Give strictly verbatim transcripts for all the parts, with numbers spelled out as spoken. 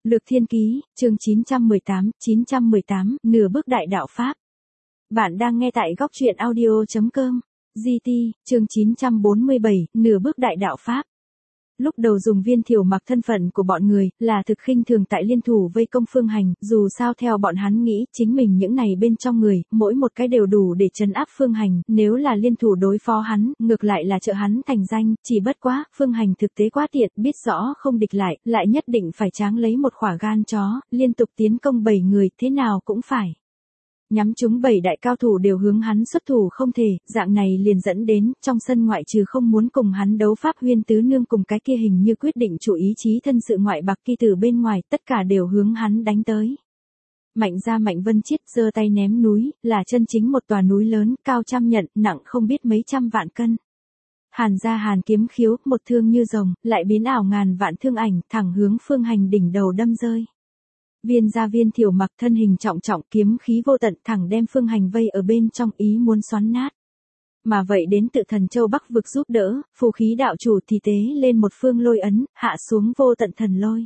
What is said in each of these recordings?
Lược Thiên Ký, chương chín trăm mười tám, chín trăm mười tám, nửa bước đại đạo Pháp. Bạn đang nghe tại góc truyện audio chấm com. giê tê, chương chín trăm bốn mươi bảy, nửa bước đại đạo Pháp. Lúc đầu dùng Viên Thiểu Mặc thân phận của bọn người, là thực khinh thường tại liên thủ vây công Phương Hành, dù sao theo bọn hắn nghĩ, chính mình những này bên trong người, mỗi một cái đều đủ để trấn áp Phương Hành, nếu là liên thủ đối phó hắn, ngược lại là trợ hắn thành danh, chỉ bất quá, Phương Hành thực tế quá tiện, biết rõ không địch lại, lại nhất định phải tráng lấy một khỏa gan chó, liên tục tiến công bảy người, thế nào cũng phải. Nhắm chúng bảy đại cao thủ đều hướng hắn xuất thủ không thể, dạng này liền dẫn đến, trong sân ngoại trừ không muốn cùng hắn đấu Pháp Huyên Tứ Nương cùng cái kia hình như quyết định chủ ý chí thân sự ngoại bạc kỳ tử bên ngoài, tất cả đều hướng hắn đánh tới. Mạnh ra Mạnh Vân Chiết giơ tay ném núi, là chân chính một tòa núi lớn, cao trăm nhận, nặng không biết mấy trăm vạn cân. Hàn ra Hàn Kiếm Khiếu, một thương như rồng, lại biến ảo ngàn vạn thương ảnh, thẳng hướng Phương Hành đỉnh đầu đâm rơi. Viên gia Viên Thiểu Mặc thân hình trọng trọng, kiếm khí vô tận, thẳng đem Phương Hành vây ở bên trong, ý muốn xoắn nát. Mà vậy đến tự Thần Châu Bắc vực giúp đỡ, phù khí đạo chủ thì tế lên một phương lôi ấn, hạ xuống vô tận thần lôi.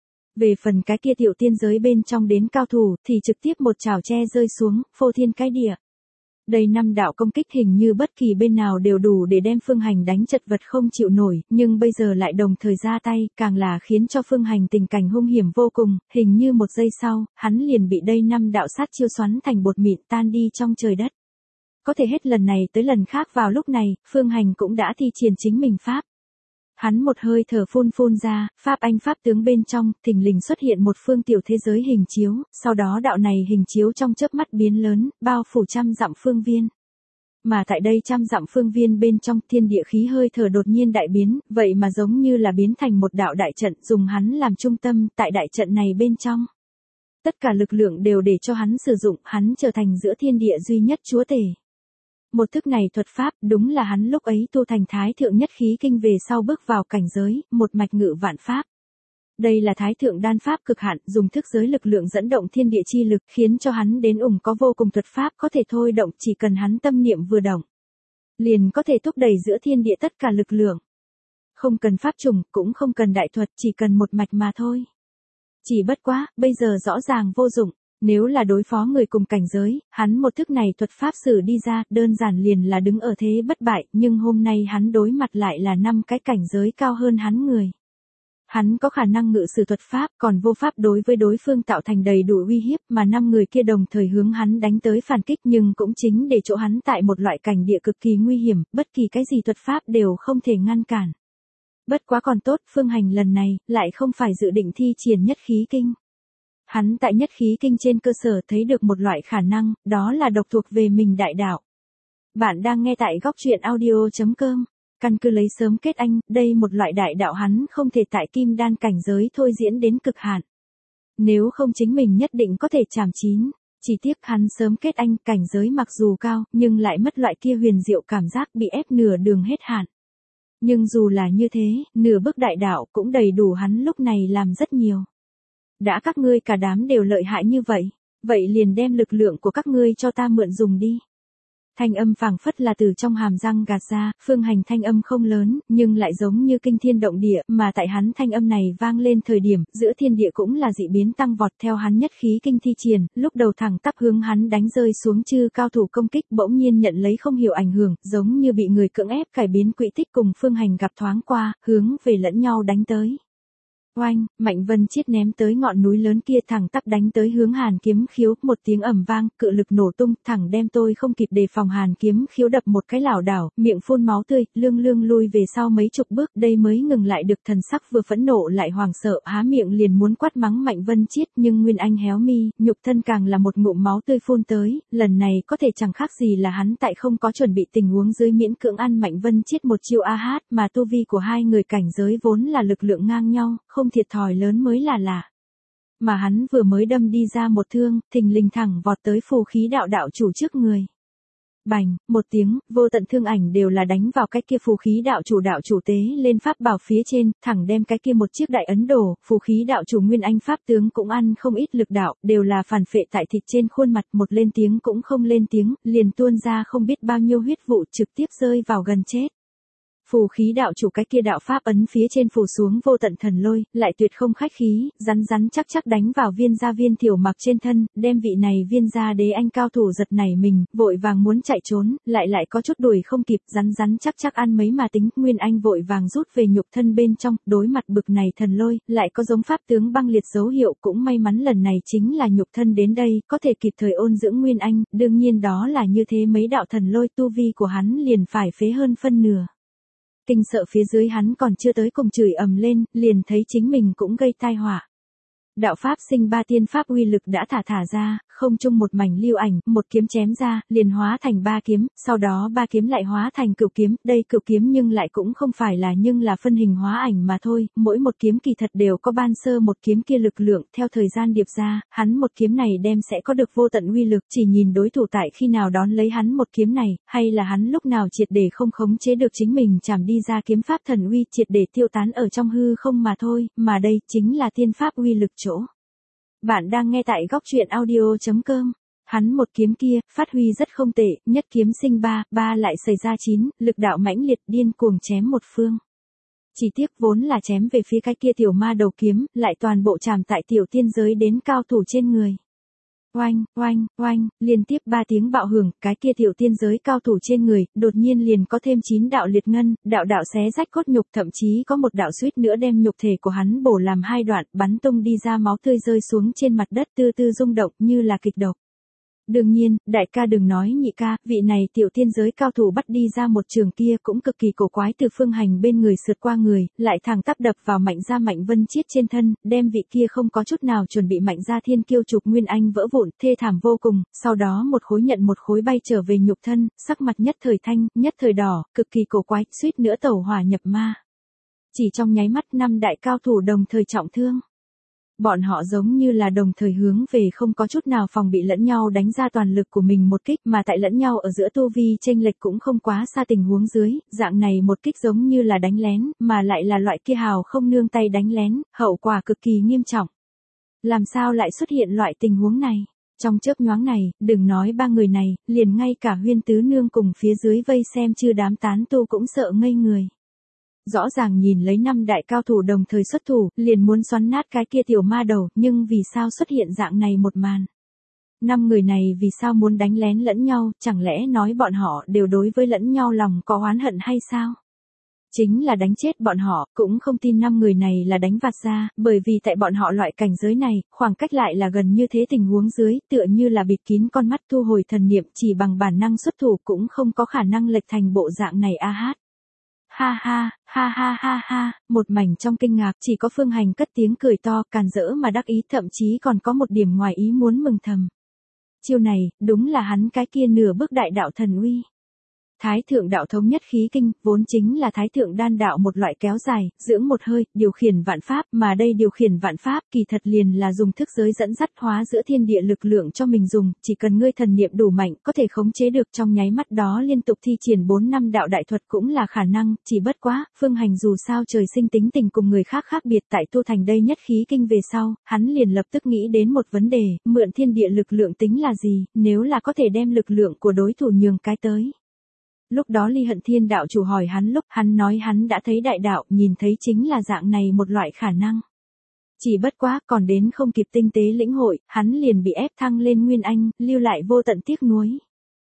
Về phần cái kia tiểu tiên giới bên trong đến cao thủ, thì trực tiếp một chảo tre rơi xuống, phô thiên cái địa. Đây năm đạo công kích hình như bất kỳ bên nào đều đủ để đem Phương Hành đánh chật vật không chịu nổi, nhưng bây giờ lại đồng thời ra tay, càng là khiến cho Phương Hành tình cảnh hung hiểm vô cùng, hình như một giây sau, hắn liền bị đây năm đạo sát chiêu xoắn thành bột mịn tan đi trong trời đất. Có thể hết lần này tới lần khác vào lúc này, Phương Hành cũng đã thi triển chính mình Pháp. Hắn một hơi thở phun phun ra, Pháp Anh Pháp tướng bên trong, thình lình xuất hiện một phương tiểu thế giới hình chiếu, sau đó đạo này hình chiếu trong chớp mắt biến lớn, bao phủ trăm dặm phương viên. Mà tại đây trăm dặm phương viên bên trong thiên địa khí hơi thở đột nhiên đại biến, vậy mà giống như là biến thành một đạo đại trận dùng hắn làm trung tâm tại đại trận này bên trong. Tất cả lực lượng đều để cho hắn sử dụng, hắn trở thành giữa thiên địa duy nhất chúa tể. Một thức này thuật pháp đúng là hắn lúc ấy tu thành thái thượng nhất khí kinh về sau bước vào cảnh giới, một mạch ngự vạn pháp. Đây là thái thượng đan pháp cực hạn, dùng thức giới lực lượng dẫn động thiên địa chi lực, khiến cho hắn đến ủng có vô cùng thuật pháp có thể thôi động, chỉ cần hắn tâm niệm vừa động, liền có thể thúc đẩy giữa thiên địa tất cả lực lượng. Không cần pháp trùng, cũng không cần đại thuật, chỉ cần một mạch mà thôi. Chỉ bất quá, bây giờ rõ ràng vô dụng. Nếu là đối phó người cùng cảnh giới, hắn một thức này thuật pháp sử đi ra, đơn giản liền là đứng ở thế bất bại, nhưng hôm nay hắn đối mặt lại là năm cái cảnh giới cao hơn hắn người. Hắn có khả năng ngự sử thuật pháp, còn vô pháp đối với đối phương tạo thành đầy đủ uy hiếp, mà năm người kia đồng thời hướng hắn đánh tới phản kích, nhưng cũng chính để chỗ hắn tại một loại cảnh địa cực kỳ nguy hiểm, bất kỳ cái gì thuật pháp đều không thể ngăn cản. Bất quá còn tốt, Phương Hành lần này, lại không phải dự định thi triển nhất khí kinh. Hắn tại nhất khí kinh trên cơ sở thấy được một loại khả năng, đó là độc thuộc về mình đại đạo. Bạn đang nghe tại góc truyện audio chấm com. Căn cứ lấy sớm kết anh, đây một loại đại đạo hắn không thể tại kim đan cảnh giới thôi diễn đến cực hạn. Nếu không chính mình nhất định có thể chạm chín. Chỉ tiếc hắn sớm kết anh cảnh giới mặc dù cao, nhưng lại mất loại kia huyền diệu cảm giác bị ép nửa đường hết hạn. Nhưng dù là như thế, nửa bước đại đạo cũng đầy đủ hắn lúc này làm rất nhiều. Đã các ngươi cả đám đều lợi hại như vậy, vậy liền đem lực lượng của các ngươi cho ta mượn dùng đi. Thanh âm phảng phất là từ trong hàm răng gạt ra, Phương Hành thanh âm không lớn, nhưng lại giống như kinh thiên động địa, mà tại hắn thanh âm này vang lên thời điểm, giữa thiên địa cũng là dị biến tăng vọt theo hắn nhất khí kinh thi triển, lúc đầu thẳng tắp hướng hắn đánh rơi xuống chư cao thủ công kích bỗng nhiên nhận lấy không hiểu ảnh hưởng, giống như bị người cưỡng ép cải biến quỹ tích cùng Phương Hành gặp thoáng qua, hướng về lẫn nhau đánh tới. Oanh, Mạnh Vân Chiết ném tới ngọn núi lớn kia thẳng tắp đánh tới hướng Hàn Kiếm Khiếu, một tiếng ầm vang, cự lực nổ tung, thẳng đem tôi không kịp đề phòng Hàn Kiếm Khiếu đập một cái lảo đảo, miệng phun máu tươi, lương lương lui về sau mấy chục bước, đây mới ngừng lại được, thần sắc vừa phẫn nộ lại hoảng sợ, há miệng liền muốn quát mắng Mạnh Vân Chiết, nhưng Nguyên Anh héo mi, nhục thân càng là một ngụm máu tươi phun tới, lần này có thể chẳng khác gì là hắn tại không có chuẩn bị tình huống dưới miễn cưỡng ăn Mạnh Vân Chiết một chiêu a hát, mà tu vi của hai người cảnh giới vốn là lực lượng ngang nhau, không thiệt thòi lớn mới là lạ. Mà hắn vừa mới đâm đi ra một thương, thình lình thẳng vọt tới phù khí đạo đạo chủ trước người. Bành, một tiếng, vô tận thương ảnh đều là đánh vào cái kia phù khí đạo chủ đạo chủ tế lên pháp bảo phía trên, thẳng đem cái kia một chiếc đại ấn đổ, phù khí đạo chủ Nguyên Anh pháp tướng cũng ăn không ít lực đạo, đều là phản phệ tại thịt trên khuôn mặt, một lên tiếng cũng không lên tiếng, liền tuôn ra không biết bao nhiêu huyết vụ trực tiếp rơi vào gần chết. Phù khí đạo chủ cái kia đạo pháp ấn phía trên phủ xuống vô tận thần lôi, lại tuyệt không khách khí, rắn rắn chắc chắc đánh vào Viên gia Viên Thiểu Mặc trên thân, đem vị này Viên gia đế anh cao thủ giật nảy mình, vội vàng muốn chạy trốn, lại lại có chút đuổi không kịp, rắn rắn chắc chắc ăn mấy mà tính, Nguyên Anh vội vàng rút về nhục thân bên trong, đối mặt bực này thần lôi, lại có giống pháp tướng băng liệt dấu hiệu, cũng may mắn lần này chính là nhục thân đến đây, có thể kịp thời ôn dưỡng Nguyên Anh, đương nhiên đó là như thế mấy đạo thần lôi tu vi của hắn liền phải phế hơn phân nửa. Kinh sợ phía dưới hắn còn chưa tới cùng chửi ầm lên, liền thấy chính mình cũng gây tai họa. Đạo pháp sinh ba tiên pháp uy lực đã thả thả ra, không chung một mảnh lưu ảnh, một kiếm chém ra, liền hóa thành ba kiếm, sau đó ba kiếm lại hóa thành cửu kiếm, đây cửu kiếm nhưng lại cũng không phải là nhưng là phân hình hóa ảnh mà thôi, mỗi một kiếm kỳ thật đều có ban sơ một kiếm kia lực lượng, theo thời gian điệp ra, hắn một kiếm này đem sẽ có được vô tận uy lực, chỉ nhìn đối thủ tại khi nào đón lấy hắn một kiếm này, hay là hắn lúc nào triệt để không khống chế được chính mình chảm đi ra kiếm pháp thần uy triệt để tiêu tán ở trong hư không mà thôi, mà đây chính là tiên pháp uy lực chỗ. Bạn đang nghe tại góc truyện audio chấm com. Hắn một kiếm kia, phát huy rất không tệ, nhất kiếm sinh ba, ba lại xảy ra chín, lực đạo mãnh liệt điên cuồng chém một phương. Chỉ tiếc vốn là chém về phía cái kia tiểu ma đầu kiếm, lại toàn bộ chạm tại tiểu tiên giới đến cao thủ trên người. Oanh, oanh, oanh, liên tiếp ba tiếng bạo hưởng, cái kia tiểu tiên giới cao thủ trên người, đột nhiên liền có thêm chín đạo liệt ngân, đạo đạo xé rách cốt nhục, thậm chí có một đạo suýt nữa đem nhục thể của hắn bổ làm hai đoạn, bắn tung đi ra máu tươi rơi xuống trên mặt đất tư tư rung động như là kịch độc. Đương nhiên, đại ca đừng nói nhị ca, vị này tiểu tiên giới cao thủ bắt đi ra một trường kia cũng cực kỳ cổ quái, từ phương hành bên người sượt qua người, lại thẳng tắp đập vào Mạnh gia Mạnh Vân Chiết trên thân, đem vị kia không có chút nào chuẩn bị Mạnh gia thiên kiêu trục Nguyên Anh vỡ vụn, thê thảm vô cùng, sau đó một khối nhận một khối bay trở về nhục thân, sắc mặt nhất thời thanh, nhất thời đỏ, cực kỳ cổ quái, suýt nữa tẩu hỏa nhập ma. Chỉ trong nháy mắt năm đại cao thủ đồng thời trọng thương. Bọn họ giống như là đồng thời hướng về không có chút nào phòng bị lẫn nhau đánh ra toàn lực của mình một kích, mà tại lẫn nhau ở giữa tu vi chênh lệch cũng không quá xa tình huống dưới, dạng này một kích giống như là đánh lén, mà lại là loại kia hào không nương tay đánh lén, hậu quả cực kỳ nghiêm trọng. Làm sao lại xuất hiện loại tình huống này? Trong chớp nhoáng này, đừng nói ba người này, liền ngay cả Huyên tứ nương cùng phía dưới vây xem chư đám tán tu cũng sợ ngây người. Rõ ràng nhìn lấy năm đại cao thủ đồng thời xuất thủ, liền muốn xoắn nát cái kia tiểu ma đầu, nhưng vì sao xuất hiện dạng này một màn? Năm người này vì sao muốn đánh lén lẫn nhau, chẳng lẽ nói bọn họ đều đối với lẫn nhau lòng có oán hận hay sao? Chính là đánh chết bọn họ, cũng không tin năm người này là đánh vặt ra, bởi vì tại bọn họ loại cảnh giới này, khoảng cách lại là gần như thế tình huống dưới, tựa như là bịt kín con mắt thu hồi thần niệm, chỉ bằng bản năng xuất thủ cũng không có khả năng lệch thành bộ dạng này a hát. Ha ha, ha ha ha ha, một mảnh trong kinh ngạc, chỉ có Phương Hành cất tiếng cười to, càn rỡ mà đắc ý, thậm chí còn có một điểm ngoài ý muốn mừng thầm. Chiêu này, đúng là hắn cái kia nửa bước đại đạo thần uy. Thái thượng đạo thống nhất khí kinh, vốn chính là thái thượng đan đạo một loại kéo dài, dưỡng một hơi, điều khiển vạn pháp, mà đây điều khiển vạn pháp kỳ thật liền là dùng thức giới dẫn dắt hóa giữa thiên địa lực lượng cho mình dùng, chỉ cần ngươi thần niệm đủ mạnh, có thể khống chế được trong nháy mắt đó liên tục thi triển bốn năm đạo đại thuật cũng là khả năng, chỉ bất quá, Phương Hành dù sao trời sinh tính tình cùng người khác khác biệt, tại tu thành đây nhất khí kinh về sau, hắn liền lập tức nghĩ đến một vấn đề, mượn thiên địa lực lượng tính là gì, nếu là có thể đem lực lượng của đối thủ nhường cái tới. Lúc đó Ly Hận Thiên đạo chủ hỏi hắn lúc, hắn nói hắn đã thấy đại đạo, nhìn thấy chính là dạng này một loại khả năng. Chỉ bất quá, còn đến không kịp tinh tế lĩnh hội, hắn liền bị ép thăng lên Nguyên Anh, lưu lại vô tận tiếc nuối.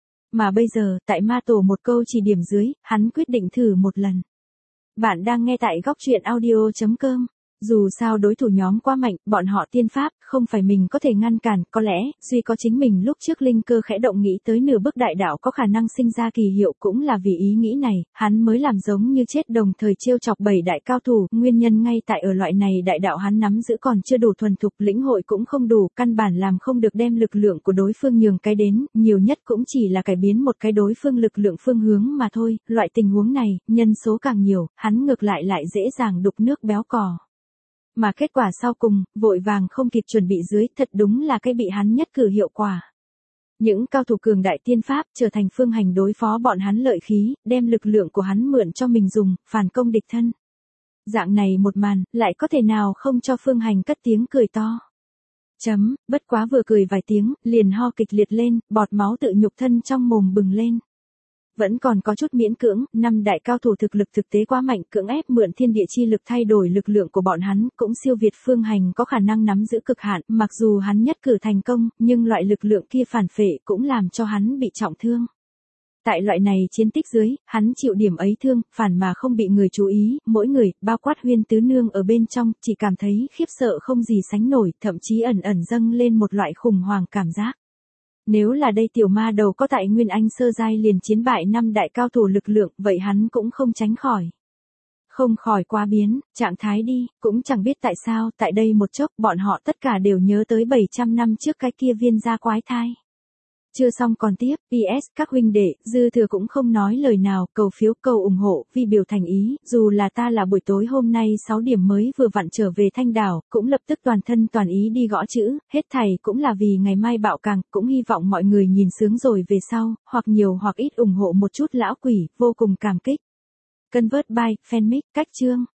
Mà bây giờ, tại ma tổ một câu chỉ điểm dưới, hắn quyết định thử một lần. Bạn đang nghe tại góc truyện audio chấm com. Dù sao đối thủ nhóm quá mạnh, bọn họ tiên pháp, không phải mình có thể ngăn cản, có lẽ, duy có chính mình lúc trước linh cơ khẽ động nghĩ tới nửa bước đại đạo có khả năng sinh ra kỳ hiệu cũng là vì ý nghĩ này, hắn mới làm giống như chết đồng thời trêu chọc bảy đại cao thủ, nguyên nhân ngay tại ở loại này đại đạo hắn nắm giữ còn chưa đủ thuần thục, lĩnh hội cũng không đủ, căn bản làm không được đem lực lượng của đối phương nhường cái đến, nhiều nhất cũng chỉ là cải biến một cái đối phương lực lượng phương hướng mà thôi, loại tình huống này, nhân số càng nhiều, hắn ngược lại lại dễ dàng đục nước béo cò. Mà kết quả sau cùng, vội vàng không kịp chuẩn bị dưới, thật đúng là cái bị hắn nhất cử hiệu quả. Những cao thủ cường đại tiên pháp trở thành Phương Hành đối phó bọn hắn lợi khí, đem lực lượng của hắn mượn cho mình dùng, phản công địch thân. Dạng này một màn, lại có thể nào không cho Phương Hành cất tiếng cười to. Chấm, bất quá vừa cười vài tiếng, liền ho kịch liệt lên, bọt máu tự nhục thân trong mồm bừng lên. vẫn còn có chút miễn cưỡng, năm đại cao thủ thực lực thực tế quá mạnh, cưỡng ép mượn thiên địa chi lực thay đổi lực lượng của bọn hắn, cũng siêu việt Phương Hành có khả năng nắm giữ cực hạn, mặc dù hắn nhất cử thành công, nhưng loại lực lượng kia phản phệ cũng làm cho hắn bị trọng thương. Tại loại này chiến tích dưới, hắn chịu điểm ấy thương, phản mà không bị người chú ý, mỗi người, bao quát Huyên tứ nương ở bên trong, chỉ cảm thấy khiếp sợ không gì sánh nổi, thậm chí ẩn ẩn dâng lên một loại khủng hoảng cảm giác. Nếu là đây tiểu ma đầu có tại Nguyên Anh sơ giai liền chiến bại năm đại cao thủ lực lượng, vậy hắn cũng không tránh khỏi. Không khỏi quá biến, trạng thái đi, cũng chẳng biết tại sao, tại đây một chốc, bọn họ tất cả đều nhớ tới bảy trăm năm trước cái kia viên gia quái thai. Chưa xong còn tiếp, pê ét các huynh đệ, dư thừa cũng không nói lời nào, cầu phiếu cầu ủng hộ, vì biểu thành ý, dù là ta là buổi tối hôm nay sáu điểm mới vừa vặn trở về Thanh Đảo, cũng lập tức toàn thân toàn ý đi gõ chữ, hết thảy cũng là vì ngày mai bạo càng, cũng hy vọng mọi người nhìn sướng rồi về sau, hoặc nhiều hoặc ít ủng hộ một chút lão quỷ, vô cùng cảm kích. Convert by, fanmic, cách chương.